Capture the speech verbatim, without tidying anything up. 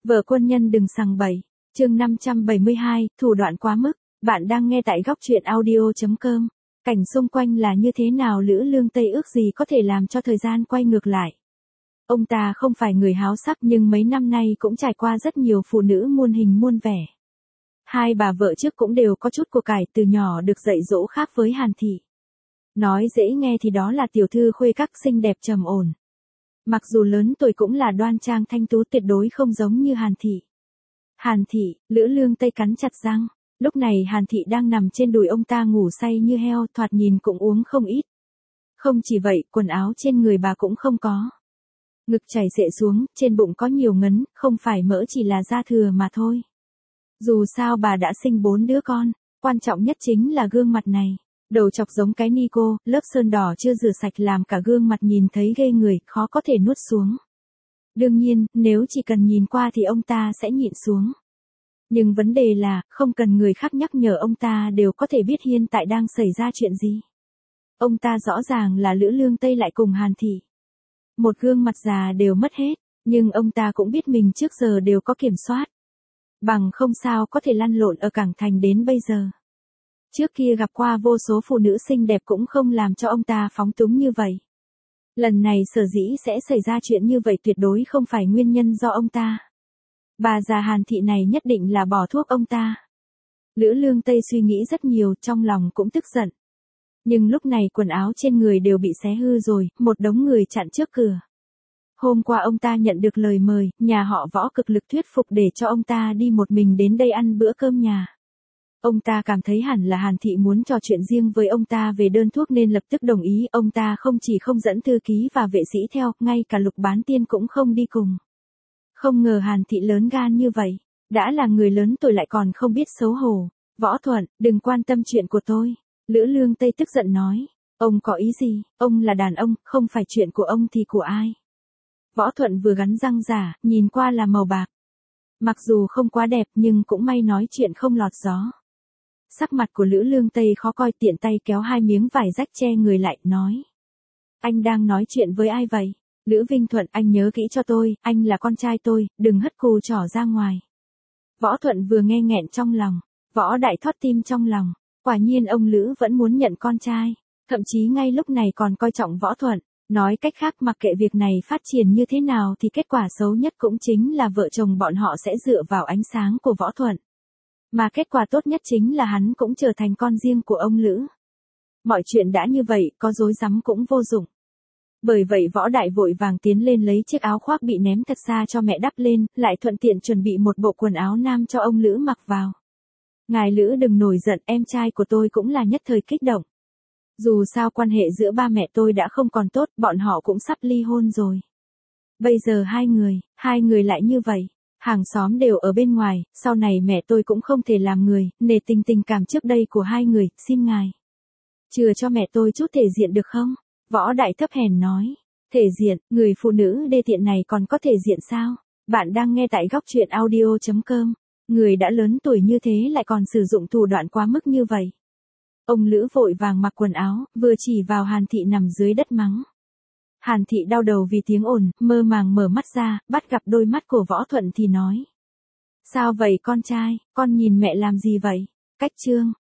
Vợ quân nhân đừng sằng bậy. Chương năm trăm bảy mươi hai, thủ đoạn quá mức. Bạn đang nghe tại góc truyện audio chấm com. Cảnh xung quanh là như thế nào, Lữ Lương Tây ước gì có thể làm cho thời gian quay ngược lại. Ông ta không phải người háo sắc nhưng mấy năm nay cũng trải qua rất nhiều phụ nữ muôn hình muôn vẻ. Hai bà vợ trước cũng đều có chút của cải, từ nhỏ được dạy dỗ khác với Hàn Thị. Nói dễ nghe thì đó là tiểu thư khuê các xinh đẹp trầm ổn. Mặc dù lớn tuổi cũng là đoan trang thanh tú, tuyệt đối không giống như Hàn Thị. Hàn Thị, Lữ Lương Tây cắn chặt răng. Lúc này Hàn Thị đang nằm trên đùi ông ta ngủ say như heo, thoạt nhìn cũng uống không ít. Không chỉ vậy, quần áo trên người bà cũng không có. Ngực chảy xệ xuống, trên bụng có nhiều ngấn, không phải mỡ chỉ là da thừa mà thôi. Dù sao bà đã sinh bốn đứa con, quan trọng nhất chính là gương mặt này. Đầu chọc giống cái ni cô, lớp sơn đỏ chưa rửa sạch làm cả gương mặt nhìn thấy ghê người, khó có thể nuốt xuống. Đương nhiên, nếu chỉ cần nhìn qua thì ông ta sẽ nhịn xuống. Nhưng vấn đề là, không cần người khác nhắc nhở ông ta đều có thể biết hiện tại đang xảy ra chuyện gì. Ông ta rõ ràng là Lữ Lương Tây lại cùng Hàn Thị. Một gương mặt già đều mất hết, nhưng ông ta cũng biết mình trước giờ đều có kiểm soát. Bằng không sao có thể lăn lộn ở cảng thành đến bây giờ. Trước kia gặp qua vô số phụ nữ xinh đẹp cũng không làm cho ông ta phóng túng như vậy. Lần này sở dĩ sẽ xảy ra chuyện như vậy tuyệt đối không phải nguyên nhân do ông ta. Bà già Hàn Thị này nhất định là bỏ thuốc ông ta. Lữ Lương Tây suy nghĩ rất nhiều, trong lòng cũng tức giận. Nhưng lúc này quần áo trên người đều bị xé hư rồi, một đống người chặn trước cửa. Hôm qua ông ta nhận được lời mời, nhà họ Võ cực lực thuyết phục để cho ông ta đi một mình đến đây ăn bữa cơm nhà. Ông ta cảm thấy hẳn là Hàn Thị muốn trò chuyện riêng với ông ta về đơn thuốc nên lập tức đồng ý. Ông ta không chỉ không dẫn thư ký và vệ sĩ theo, ngay cả Lục Bán Tiên cũng không đi cùng. Không ngờ Hàn Thị lớn gan như vậy, đã là người lớn tuổi lại còn không biết xấu hổ. Võ Thuận, đừng quan tâm chuyện của tôi. Lữ Lương Tây tức giận nói. Ông có ý gì, ông là đàn ông, không phải chuyện của ông thì của ai. Võ Thuận vừa gắn răng giả, nhìn qua là màu bạc. Mặc dù không quá đẹp nhưng cũng may nói chuyện không lọt gió. Sắc mặt của Lữ Lương Tây khó coi, tiện tay kéo hai miếng vải rách che người lại, nói. Anh đang nói chuyện với ai vậy? Lữ Vinh Thuận, anh nhớ kỹ cho tôi, anh là con trai tôi, đừng hất cù trỏ ra ngoài. Võ Thuận vừa nghe nghẹn trong lòng, Võ Đại thót tim trong lòng, quả nhiên ông Lữ vẫn muốn nhận con trai, thậm chí ngay lúc này còn coi trọng Võ Thuận. Nói cách khác, mặc kệ việc này phát triển như thế nào thì kết quả xấu nhất cũng chính là vợ chồng bọn họ sẽ dựa vào ánh sáng của Võ Thuận. Mà kết quả tốt nhất chính là hắn cũng trở thành con riêng của ông Lữ. Mọi chuyện đã như vậy, có dối rắm cũng vô dụng. Bởi vậy Võ Đại vội vàng tiến lên lấy chiếc áo khoác bị ném thật xa cho mẹ đắp lên, lại thuận tiện chuẩn bị một bộ quần áo nam cho ông Lữ mặc vào. Ngài Lữ đừng nổi giận, em trai của tôi cũng là nhất thời kích động. Dù sao quan hệ giữa ba mẹ tôi đã không còn tốt, bọn họ cũng sắp ly hôn rồi. Bây giờ hai người, hai người lại như vậy. Hàng xóm đều ở bên ngoài, sau này mẹ tôi cũng không thể làm người, nể tình tình cảm trước đây của hai người, xin ngài. Chừa cho mẹ tôi chút thể diện được không? Võ Đại thấp hèn nói. Thể diện, người phụ nữ đê tiện này còn có thể diện sao? Bạn đang nghe tại góc truyện audio chấm com. Người đã lớn tuổi như thế lại còn sử dụng thủ đoạn quá mức như vậy. Ông Lữ vội vàng mặc quần áo, vừa chỉ vào Hàn Thị nằm dưới đất mắng. Hàn Thị đau đầu vì tiếng ồn, mơ màng mở mắt ra, bắt gặp đôi mắt của Võ Thuận thì nói. Sao vậy con trai, con nhìn mẹ làm gì vậy? Cách chương,